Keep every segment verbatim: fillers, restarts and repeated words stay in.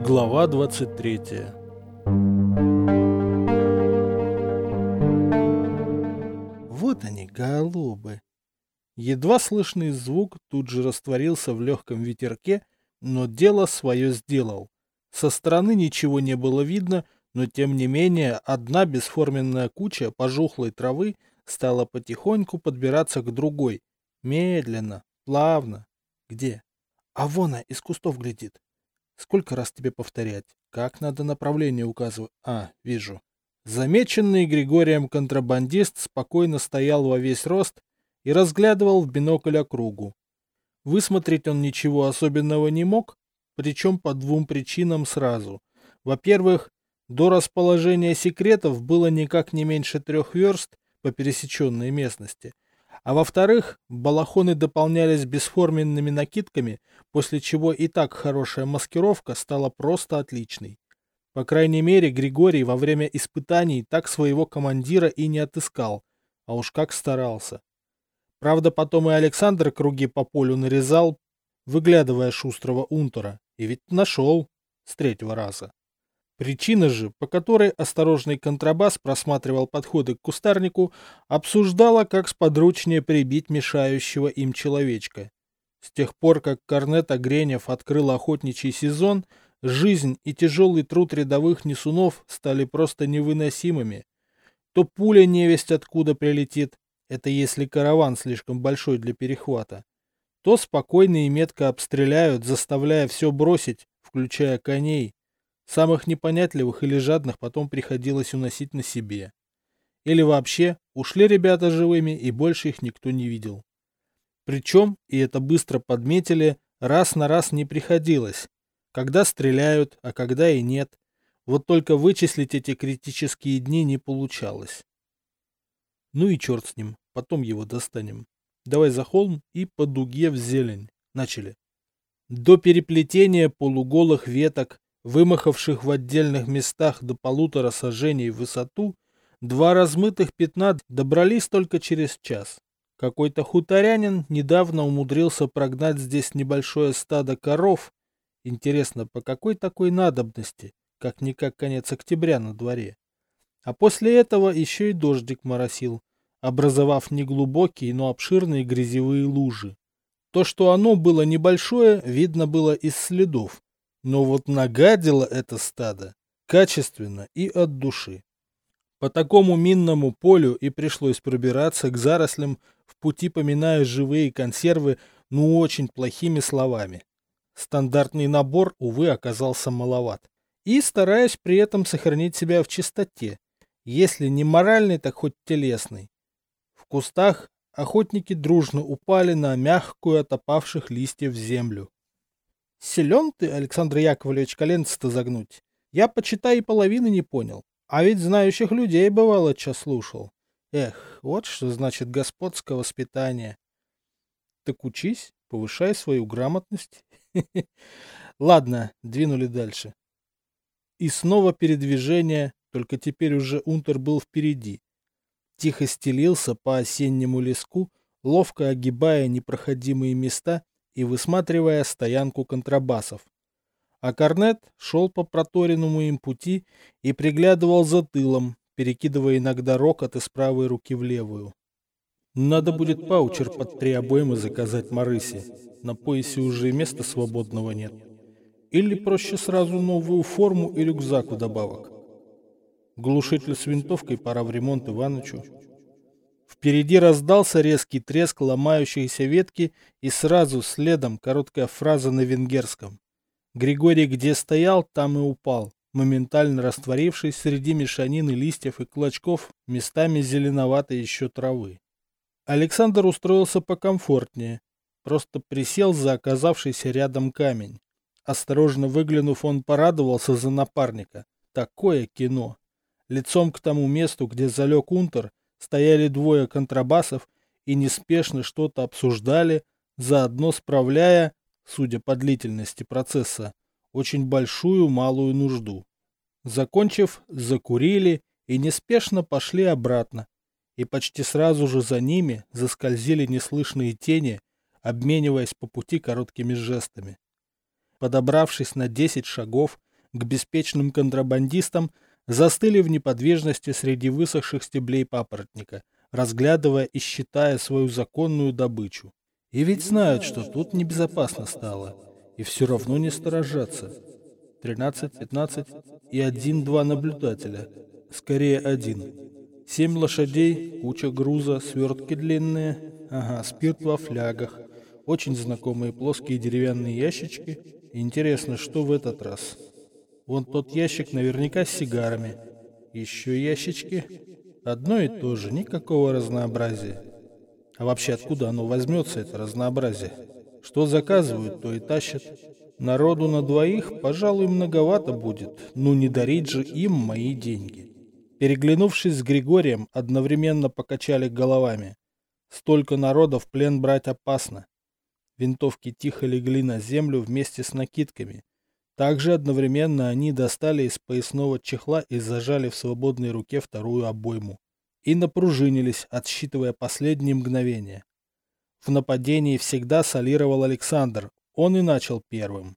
Глава двадцать третья. Вот они, голубы. Едва слышный звук тут же растворился в легком ветерке, но дело свое сделал. Со стороны ничего не было видно, но тем не менее одна бесформенная куча пожухлой травы стала потихоньку подбираться к другой. Медленно, плавно. Где? А вон она из кустов глядит. Сколько раз тебе повторять? Как надо направление указывать? А, вижу. Замеченный Григорием контрабандист спокойно стоял во весь рост и разглядывал в бинокль округу. Высмотреть он ничего особенного не мог, причем по двум причинам сразу. Во-первых, до расположения секретов было никак не меньше трех верст по пересеченной местности. А во-вторых, балахоны дополнялись бесформенными накидками, после чего и так хорошая маскировка стала просто отличной. По крайней мере, Григорий во время испытаний так своего командира и не отыскал, а уж как старался. Правда, потом и Александр круги по полю нарезал, выглядывая шустрого унтера, и ведь нашел с третьего раза. Причина же, по которой осторожный контрабас просматривал подходы к кустарнику, обсуждала, как сподручнее прибить мешающего им человечка. С тех пор, как корнет Огренев открыл охотничий сезон, жизнь и тяжелый труд рядовых несунов стали просто невыносимыми. То пуля невесть откуда прилетит, это если караван слишком большой для перехвата, то спокойно и метко обстреляют, заставляя все бросить, включая коней. Самых непонятливых или жадных потом приходилось уносить на себе. Или вообще, ушли ребята живыми, и больше их никто не видел. Причем, и это быстро подметили, раз на раз не приходилось. Когда стреляют, а когда и нет. Вот только вычислить эти критические дни не получалось. Ну и черт с ним, потом его достанем. Давай за холм и по дуге в зелень. Начали. До переплетения полуголых веток, вымахавших в отдельных местах до полутора саженей в высоту, два размытых пятна добрались только через час. Какой-то хуторянин недавно умудрился прогнать здесь небольшое стадо коров. Интересно, по какой такой надобности, как-никак конец октября на дворе. А после этого еще и дождик моросил, образовав неглубокие, но обширные грязевые лужи. То, что оно было небольшое, видно было из следов. Но вот нагадило это стадо качественно и от души. По такому минному полю и пришлось пробираться к зарослям, в пути поминая живые консервы, ну очень плохими словами. Стандартный набор, увы, оказался маловат. И стараясь при этом сохранить себя в чистоте, если не моральный, так хоть телесный. В кустах охотники дружно упали на мягкую от опавших листьев землю. Силен ты, Александр Яковлевич, коленца-то загнуть. Я, почитай, и половины не понял. А ведь знающих людей, бывало, ча слушал. Эх, вот что значит господское воспитание. Так учись, повышай свою грамотность. Ладно, двинули дальше. И снова передвижение, только теперь уже унтер был впереди. Тихо стелился по осеннему леску, ловко огибая непроходимые места и высматривая стоянку контрабасов. А корнет шел по проторенному им пути и приглядывал за тылом, перекидывая иногда рокот из правой руки в левую. Надо будет паучер под три обоймы заказать Марысе. На поясе уже места свободного нет. Или проще сразу новую форму и рюкзак вдобавок. Глушитель с винтовкой пора в ремонт Иванычу. Впереди раздался резкий треск ломающейся ветки и сразу следом короткая фраза на венгерском. Григорий где стоял, там и упал, моментально растворившись среди мешанины листьев и клочков, местами зеленоватой еще травы. Александр устроился покомфортнее, просто присел за оказавшийся рядом камень. Осторожно выглянув, он порадовался за напарника. Такое кино! Лицом к тому месту, где залег унтер, стояли двое контрабасов и неспешно что-то обсуждали, заодно справляя, судя по длительности процесса, очень большую малую нужду. Закончив, закурили и неспешно пошли обратно, и почти сразу же за ними заскользили неслышные тени, обмениваясь по пути короткими жестами. Подобравшись на десять шагов, к беспечным контрабандистам, застыли в неподвижности среди высохших стеблей папоротника, разглядывая и считая свою законную добычу. И ведь знают, что тут небезопасно стало, и все равно не сторожатся. тринадцать, пятнадцать и один-два наблюдателя. Скорее один. Семь лошадей, куча груза, свертки длинные. Ага, спирт во флягах. Очень знакомые плоские деревянные ящички. Интересно, что в этот раз? Вон тот ящик наверняка с сигарами. Еще ящички. Одно и то же, никакого разнообразия. А вообще откуда оно возьмется, это разнообразие? Что заказывают, то и тащат. Народу на двоих, пожалуй, многовато будет, но не дарить же им мои деньги. Переглянувшись с Григорием, одновременно покачали головами. Столько народа в плен брать опасно. Винтовки тихо легли на землю вместе с накидками. Также одновременно они достали из поясного чехла и зажали в свободной руке вторую обойму. И напружинились, отсчитывая последние мгновения. В нападении всегда солировал Александр, он и начал первым.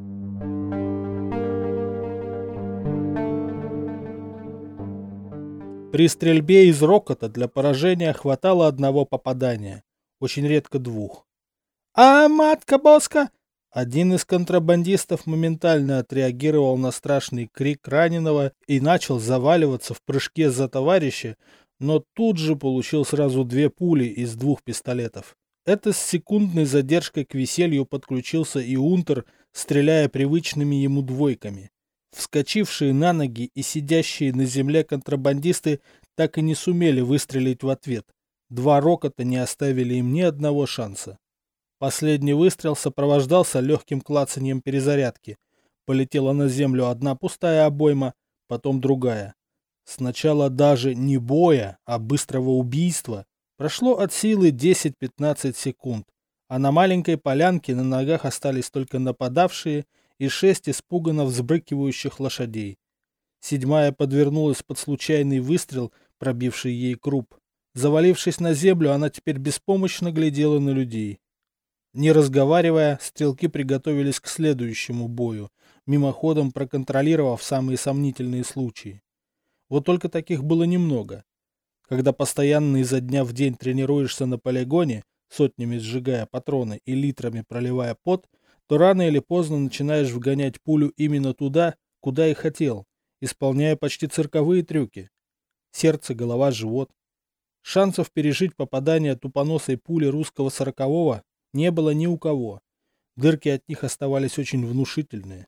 При стрельбе из рокота для поражения хватало одного попадания, очень редко двух. «А, матка-боска!» Один из контрабандистов моментально отреагировал на страшный крик раненого и начал заваливаться в прыжке за товарища, но тут же получил сразу две пули из двух пистолетов. Это с секундной задержкой к веселью подключился и Унтер, стреляя привычными ему двойками. Вскочившие на ноги и сидящие на земле контрабандисты так и не сумели выстрелить в ответ. Два рокота не оставили им ни одного шанса. Последний выстрел сопровождался легким клацаньем перезарядки. Полетела на землю одна пустая обойма, потом другая. Сначала даже не боя, а быстрого убийства. Прошло от силы десять-пятнадцать секунд, а на маленькой полянке на ногах остались только нападавшие и шесть испуганно взбрыкивающих лошадей. Седьмая подвернулась под случайный выстрел, пробивший ей круп. Завалившись на землю, она теперь беспомощно глядела на людей. Не разговаривая, стрелки приготовились к следующему бою, мимоходом проконтролировав самые сомнительные случаи. Вот только таких было немного. Когда постоянно изо дня в день тренируешься на полигоне, сотнями сжигая патроны и литрами проливая пот, то рано или поздно начинаешь вгонять пулю именно туда, куда и хотел, исполняя почти цирковые трюки. Сердце, голова, живот. Шансов пережить попадание тупоносой пули русского сорокового не было ни у кого. Дырки от них оставались очень внушительные.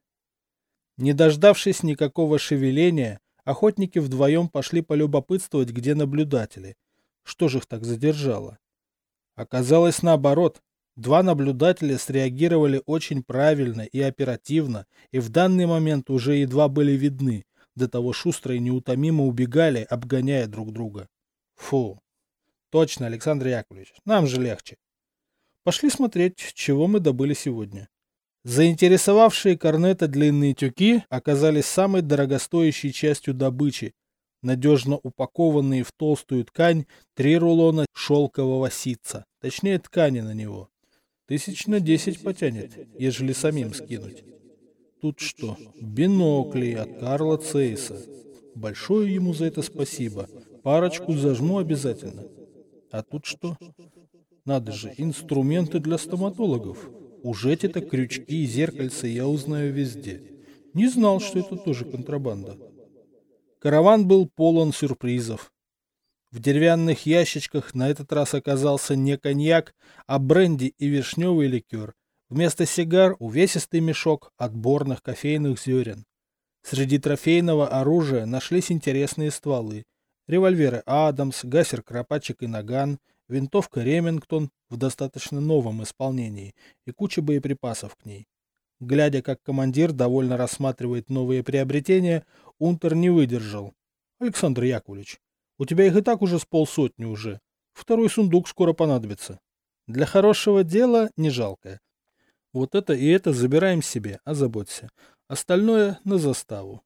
Не дождавшись никакого шевеления, охотники вдвоем пошли полюбопытствовать, где наблюдатели. Что же их так задержало? Оказалось наоборот. Два наблюдателя среагировали очень правильно и оперативно, и в данный момент уже едва были видны, до того шустро и неутомимо убегали, обгоняя друг друга. Фу. Точно, Александр Яковлевич, нам же легче. Пошли смотреть, чего мы добыли сегодня. Заинтересовавшие корнета длинные тюки оказались самой дорогостоящей частью добычи, надежно упакованные в толстую ткань три рулона шелкового ситца, точнее ткани на него. Тысяч на десять потянет, ежели самим скинуть. Тут что? Бинокли от Карла Цейса. Большое ему за это спасибо. Парочку зажму обязательно. А тут что? Надо же, инструменты для стоматологов. Уж эти-то крючки и зеркальца я узнаю везде. Не знал, что это тоже контрабанда. Караван был полон сюрпризов. В деревянных ящичках на этот раз оказался не коньяк, а бренди и вишневый ликер. Вместо сигар увесистый мешок отборных кофейных зерен. Среди трофейного оружия нашлись интересные стволы. Револьверы Адамс, гасер Кропачек и Наган, винтовка Ремингтон в достаточно новом исполнении и куча боеприпасов к ней. Глядя, как командир довольно рассматривает новые приобретения, Унтер не выдержал. «Александр Яковлевич, у тебя их и так уже с полсотни уже. Второй сундук скоро понадобится. Для хорошего дела не жалко. Вот это и это забираем себе, озаботься. Остальное на заставу».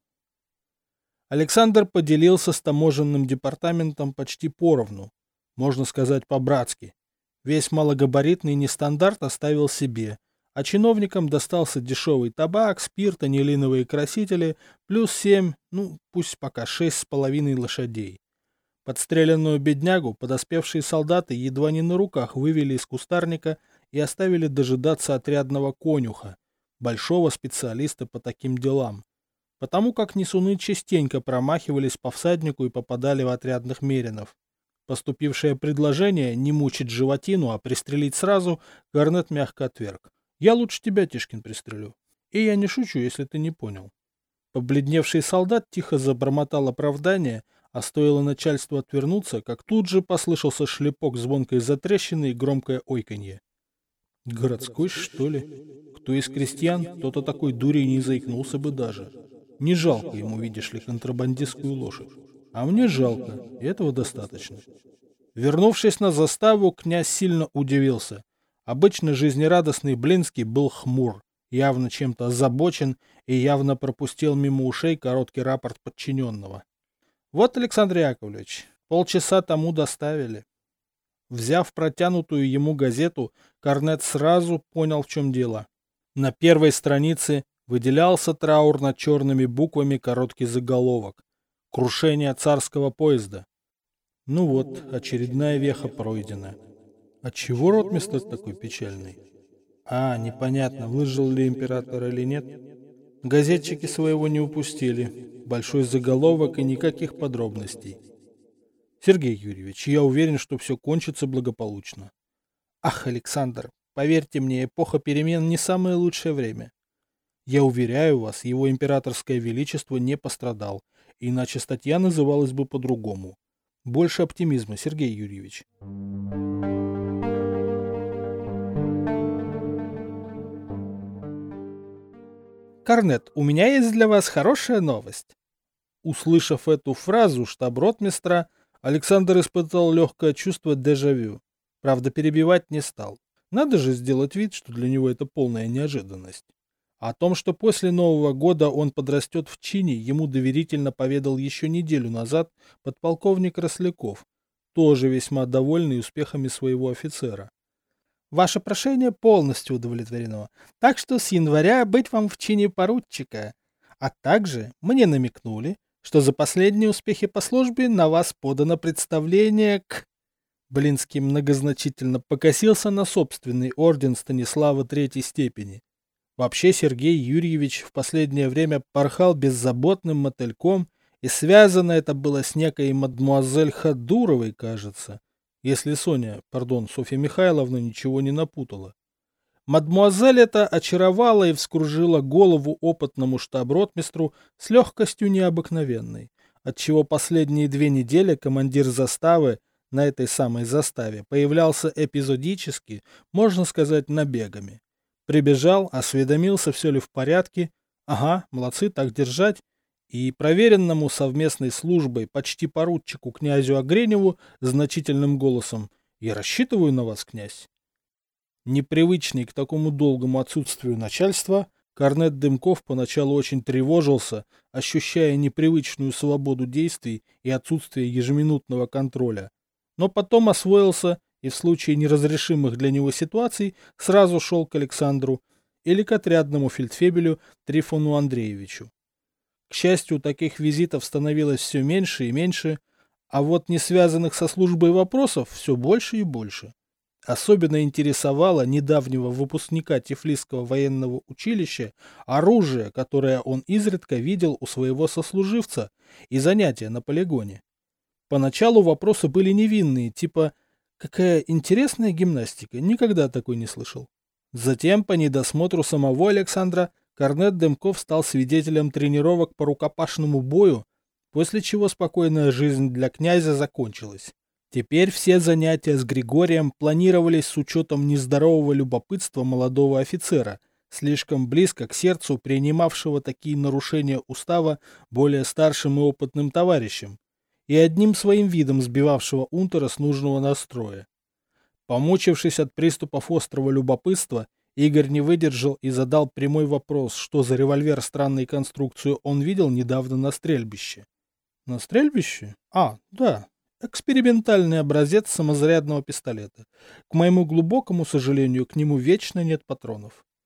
Александр поделился с таможенным департаментом почти поровну. Можно сказать по-братски. Весь малогабаритный нестандарт оставил себе, а чиновникам достался дешевый табак, спирт, анилиновые красители, плюс семь, ну пусть пока шесть с половиной лошадей. Подстреленную беднягу подоспевшие солдаты едва не на руках вывели из кустарника и оставили дожидаться отрядного конюха, большого специалиста по таким делам, потому как несуны частенько промахивались по всаднику и попадали в отрядных меринов. Поступившее предложение не мучить животину, а пристрелить сразу, Гарнет мягко отверг. «Я лучше тебя, Тишкин, пристрелю. И я не шучу, если ты не понял». Побледневший солдат тихо забормотал оправдание, а стоило начальству отвернуться, как тут же послышался шлепок звонкой затрещины и громкое ойканье. «Городской, что ли? Кто из крестьян, тот о такой дуре не заикнулся бы даже. Не жалко ему, видишь ли, контрабандистскую лошадь. А мне жалко, и этого достаточно». Вернувшись на заставу, князь сильно удивился. Обычно жизнерадостный Блинский был хмур, явно чем-то озабочен и явно пропустил мимо ушей короткий рапорт подчиненного. «Вот, Александр Яковлевич, полчаса тому доставили». Взяв протянутую ему газету, Корнет сразу понял, в чем дело. На первой странице выделялся траурно черными буквами короткий заголовок: «Крушение царского поезда». Ну вот, очередная веха пройдена. Отчего ротмистр такой печальный? А, непонятно, выжил ли император или нет. Газетчики своего не упустили. Большой заголовок и никаких подробностей. Сергей Юрьевич, я уверен, что все кончится благополучно. Ах, Александр, поверьте мне, эпоха перемен не самое лучшее время. Я уверяю вас, его императорское величество не пострадал, иначе статья называлась бы по-другому. Больше оптимизма, Сергей Юрьевич. Корнет, у меня есть для вас хорошая новость. Услышав эту фразу штаб-ротмистра, Александр испытал легкое чувство дежавю. Правда, перебивать не стал. Надо же сделать вид, что для него это полная неожиданность. О том, что после Нового года он подрастет в чине, ему доверительно поведал еще неделю назад подполковник Росляков, тоже весьма довольный успехами своего офицера. Ваше прошение полностью удовлетворено, так что с января быть вам в чине поручика. А также мне намекнули, что за последние успехи по службе на вас подано представление к... Блинский многозначительно покосился на собственный орден Станислава третьей степени. Вообще Сергей Юрьевич в последнее время порхал беззаботным мотыльком, и связано это было с некой мадмуазель Хадуровой, кажется, если Соня, пардон, Софья Михайловна ничего не напутала. Мадмуазель эта очаровала и вскружила голову опытному штаб-ротмистру с легкостью необыкновенной, отчего последние две недели командир заставы на этой самой заставе появлялся эпизодически, можно сказать, набегами. Прибежал, осведомился, все ли в порядке. Ага, молодцы, так держать. И проверенному совместной службой почти поручику князю Огреневу значительным голосом: «Я рассчитываю на вас, князь». Непривычный к такому долгому отсутствию начальства, Корнет Дымков поначалу очень тревожился, ощущая непривычную свободу действий и отсутствие ежеминутного контроля. Но потом освоился и в случае неразрешимых для него ситуаций сразу шел к Александру или к отрядному фельдфебелю Трифону Андреевичу. К счастью, таких визитов становилось все меньше и меньше, а вот не связанных со службой вопросов все больше и больше. Особенно интересовало недавнего выпускника Тифлисского военного училища оружие, которое он изредка видел у своего сослуживца, и занятия на полигоне. Поначалу вопросы были невинные, типа «какая интересная гимнастика, никогда такой не слышал». Затем, по недосмотру самого Александра, Корнет Дымков стал свидетелем тренировок по рукопашному бою, после чего спокойная жизнь для князя закончилась. Теперь все занятия с Григорием планировались с учетом нездорового любопытства молодого офицера, слишком близко к сердцу принимавшего такие нарушения устава более старшим и опытным товарищем, и одним своим видом сбивавшего унтера с нужного настроя. Помучившись от приступов острого любопытства, Игорь не выдержал и задал прямой вопрос, что за револьвер странной конструкции он видел недавно на стрельбище. На стрельбище? А, да, экспериментальный образец самозарядного пистолета. К моему глубокому сожалению, к нему вечно нет патронов.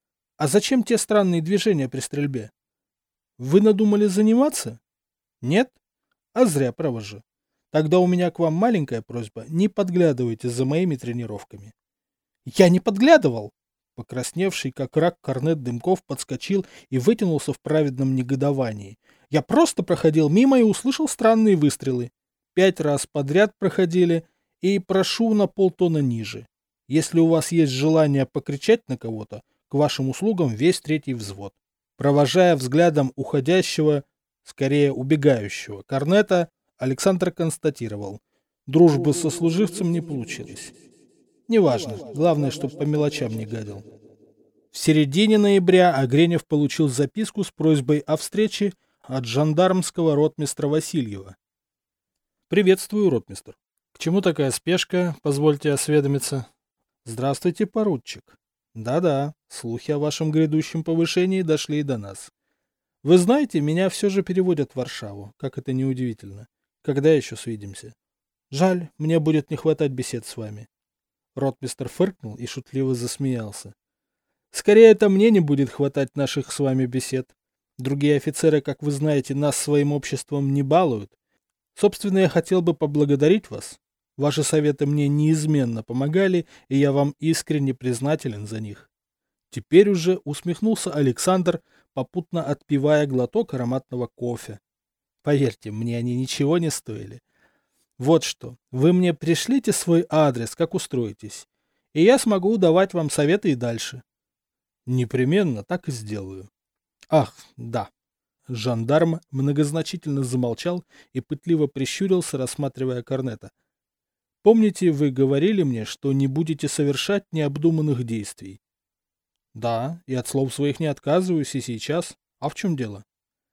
А зачем те странные движения при стрельбе? Вы надумали заниматься? Нет? А зря, право же. Тогда у меня к вам маленькая просьба, не подглядывайте за моими тренировками. Я не подглядывал! Покрасневший, как рак, корнет Дымков подскочил и вытянулся в праведном негодовании. Я просто проходил мимо и услышал странные выстрелы. Пять раз подряд проходили, и прошу на полтона ниже. Если у вас есть желание покричать на кого-то, к вашим услугам весь третий взвод. Провожая взглядом уходящего, скорее убегающего корнета, Александр констатировал. Дружбы со служивцем не получилось. Неважно, главное, чтобы по мелочам не гадил. В середине ноября Огренев получил записку с просьбой о встрече от жандармского ротмистра Васильева. «Приветствую, ротмистр. К чему такая спешка, позвольте осведомиться?» «Здравствуйте, поручик. Да-да, слухи о вашем грядущем повышении дошли и до нас. Вы знаете, меня все же переводят в Варшаву, как это неудивительно. Когда еще свидимся? Жаль, мне будет не хватать бесед с вами». Ротмистр фыркнул и шутливо засмеялся. «Скорее, это мне не будет хватать наших с вами бесед. Другие офицеры, как вы знаете, нас своим обществом не балуют. Собственно, я хотел бы поблагодарить вас. Ваши советы мне неизменно помогали, и я вам искренне признателен за них». Теперь уже усмехнулся Александр, попутно отпивая глоток ароматного кофе. Поверьте, мне они ничего не стоили. Вот что, вы мне пришлите свой адрес, как устроитесь, и я смогу давать вам советы и дальше. Непременно так и сделаю. Ах, да. Жандарм многозначительно замолчал и пытливо прищурился, рассматривая корнета. Помните, вы говорили мне, что не будете совершать необдуманных действий? Да, и от слов своих не отказываюсь и сейчас. А в чем дело?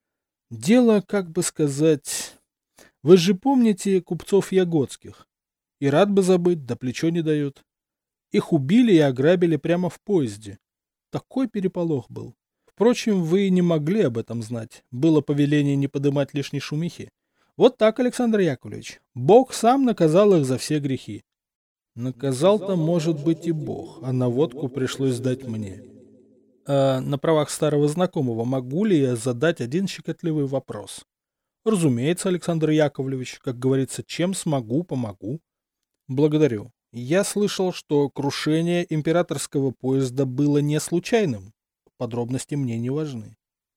Дело, как бы сказать... Вы же помните купцов Ягодских? И рад бы забыть, да плечо не дают. Их убили и ограбили прямо в поезде. Такой переполох был. Впрочем, вы не могли об этом знать. Было повеление не подымать лишней шумихи. Вот так, Александр Яковлевич. Бог сам наказал их за все грехи. Наказал-то, может быть, и Бог, а наводку пришлось дать мне. А на правах старого знакомого могу ли я задать один щекотливый вопрос? Разумеется, Александр Яковлевич, как говорится, чем смогу, помогу. Благодарю. Я слышал, что крушение императорского поезда было не случайным. Подробности мне не важны.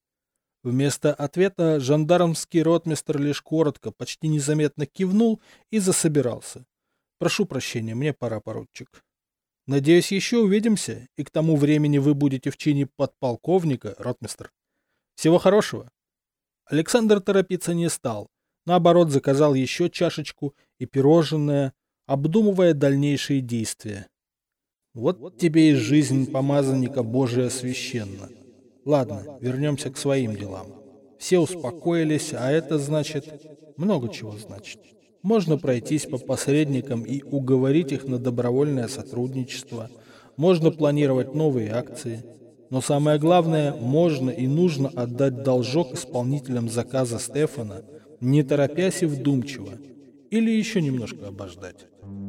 Вместо ответа жандармский ротмистр лишь коротко, почти незаметно кивнул и засобирался. Прошу прощения, мне пора, поручик. Надеюсь, еще увидимся, и к тому времени вы будете в чине подполковника, ротмистр. Всего хорошего. Александр торопиться не стал. Наоборот, заказал еще чашечку и пирожное, обдумывая дальнейшие действия. Вот тебе и жизнь помазанника Божия священна. Ладно, вернемся к своим делам. Все успокоились, а это значит... Много чего значит. Можно пройтись по посредникам и уговорить их на добровольное сотрудничество. Можно планировать новые акции. Но самое главное, можно и нужно отдать должок исполнителям заказа Стефана, не торопясь и вдумчиво. Или еще немножко обождать.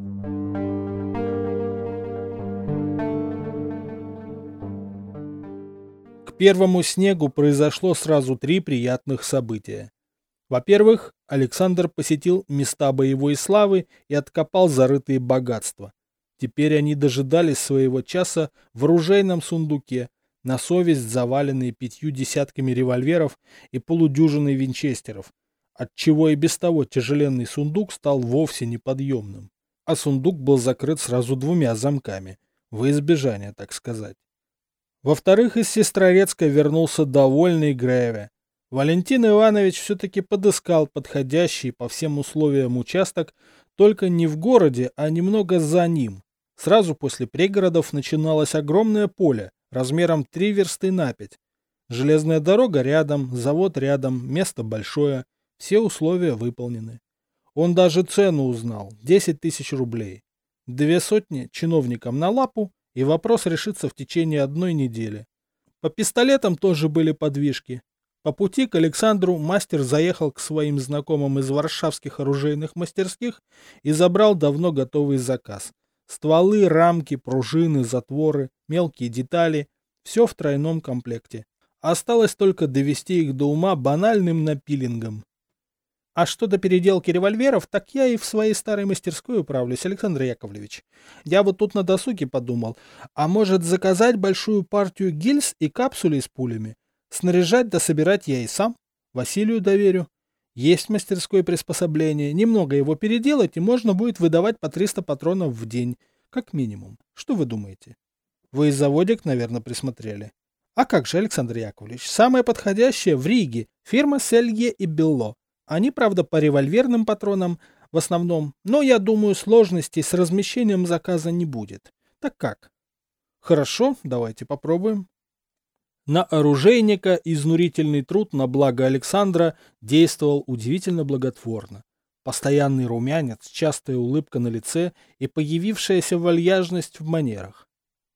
К первому снегу произошло сразу три приятных события. Во-первых, Александр посетил места боевой славы и откопал зарытые богатства. Теперь они дожидались своего часа в оружейном сундуке, на совесть заваленные пятью десятками револьверов и полудюжиной винчестеров, отчего и без того тяжеленный сундук стал вовсе неподъемным. А сундук был закрыт сразу двумя замками, во избежание, так сказать. Во-вторых, из Сестрорецка вернулся довольный Греве. Валентин Иванович все-таки подыскал подходящий по всем условиям участок, только не в городе, а немного за ним. Сразу после пригородов начиналось огромное поле, размером три версты на пять. Железная дорога рядом, завод рядом, место большое, все условия выполнены. Он даже цену узнал – десять тысяч рублей. Две сотни чиновникам на лапу, и вопрос решится в течение одной недели. По пистолетам тоже были подвижки. По пути к Александру мастер заехал к своим знакомым из варшавских оружейных мастерских и забрал давно готовый заказ. Стволы, рамки, пружины, затворы, мелкие детали. Все в тройном комплекте. Осталось только довести их до ума банальным напилингом. А что до переделки револьверов, так я и в своей старой мастерской управлюсь, Александр Яковлевич. Я вот тут на досуге подумал, а может заказать большую партию гильз и капсулей с пулями? Снаряжать да собирать я и сам. Василию доверю. Есть в мастерской приспособление, немного его переделать, и можно будет выдавать по триста патронов в день, как минимум. Что вы думаете? Вы и заводик, наверное, присмотрели. А как же, Александр Яковлевич, самое подходящее в Риге, фирма Селье и Белло. Они, правда, по револьверным патронам в основном, но я думаю, сложностей с размещением заказа не будет. Так как? Хорошо, давайте попробуем. На оружейника изнурительный труд на благо Александра действовал удивительно благотворно. Постоянный румянец, частая улыбка на лице и появившаяся вальяжность в манерах.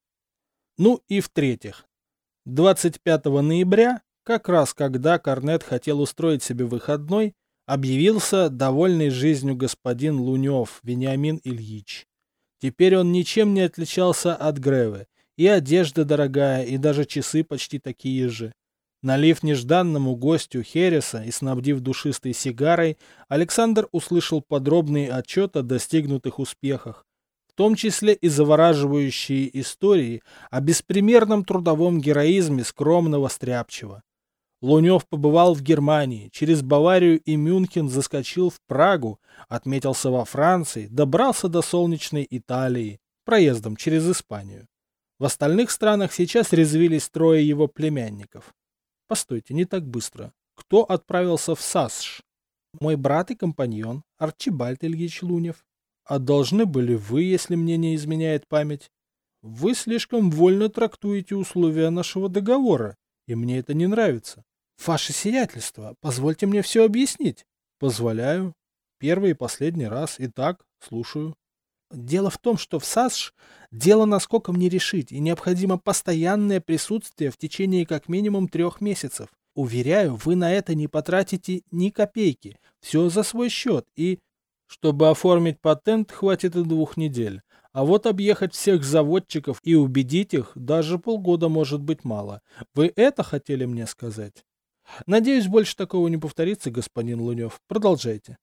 Ну и в-третьих, двадцать пятого ноября, как раз когда Корнет хотел устроить себе выходной, объявился довольный жизнью господин Лунев Вениамин Ильич. Теперь он ничем не отличался от Гревы. И одежда дорогая, и даже часы почти такие же. Налив нежданному гостю хереса и снабдив душистой сигарой, Александр услышал подробный отчет о достигнутых успехах, в том числе и завораживающие истории о беспримерном трудовом героизме скромного стряпчего. Лунев побывал в Германии, через Баварию и Мюнхен заскочил в Прагу, отметился во Франции, добрался до солнечной Италии, проездом через Испанию. В остальных странах сейчас резвились трое его племянников. Постойте, не так быстро. Кто отправился в САСШ? Мой брат и компаньон, Арчибальд Ильич Лунев. А должны были вы, если мне не изменяет память. Вы слишком вольно трактуете условия нашего договора, и мне это не нравится. Ваше сиятельство, позвольте мне все объяснить. Позволяю. Первый и последний раз. Итак, слушаю. Дело в том, что в САСШ дело наскоком не решить, и необходимо постоянное присутствие в течение как минимум трех месяцев. Уверяю, вы на это не потратите ни копейки. Все за свой счет, и... Чтобы оформить патент, хватит и двух недель. А вот объехать всех заводчиков и убедить их, даже полгода может быть мало. Вы это хотели мне сказать? Надеюсь, больше такого не повторится, господин Лунев. Продолжайте.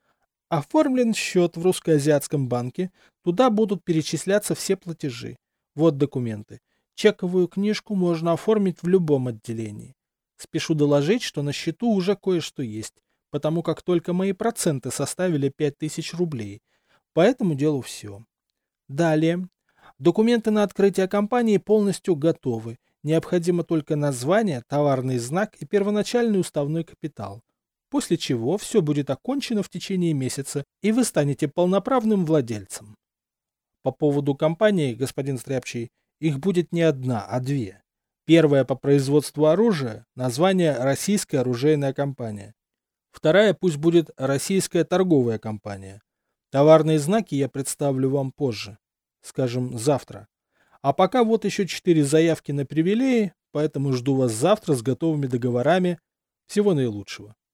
Оформлен счет в Русско-Азиатском банке, туда будут перечисляться все платежи. Вот документы. Чековую книжку можно оформить в любом отделении. Спешу доложить, что на счету уже кое-что есть, потому как только мои проценты составили пять тысяч рублей. По этому делу все. Далее. Документы на открытие компании полностью готовы. Необходимо только название, товарный знак и первоначальный уставной капитал. После чего все будет окончено в течение месяца, и вы станете полноправным владельцем. По поводу компании, господин Стряпчий, их будет не одна, а две. Первая по производству оружия, название «Российская оружейная компания». Вторая пусть будет «Российская торговая компания». Товарные знаки я представлю вам позже, скажем, завтра. А пока вот еще четыре заявки на привилеи, поэтому жду вас завтра с готовыми договорами. Всего наилучшего.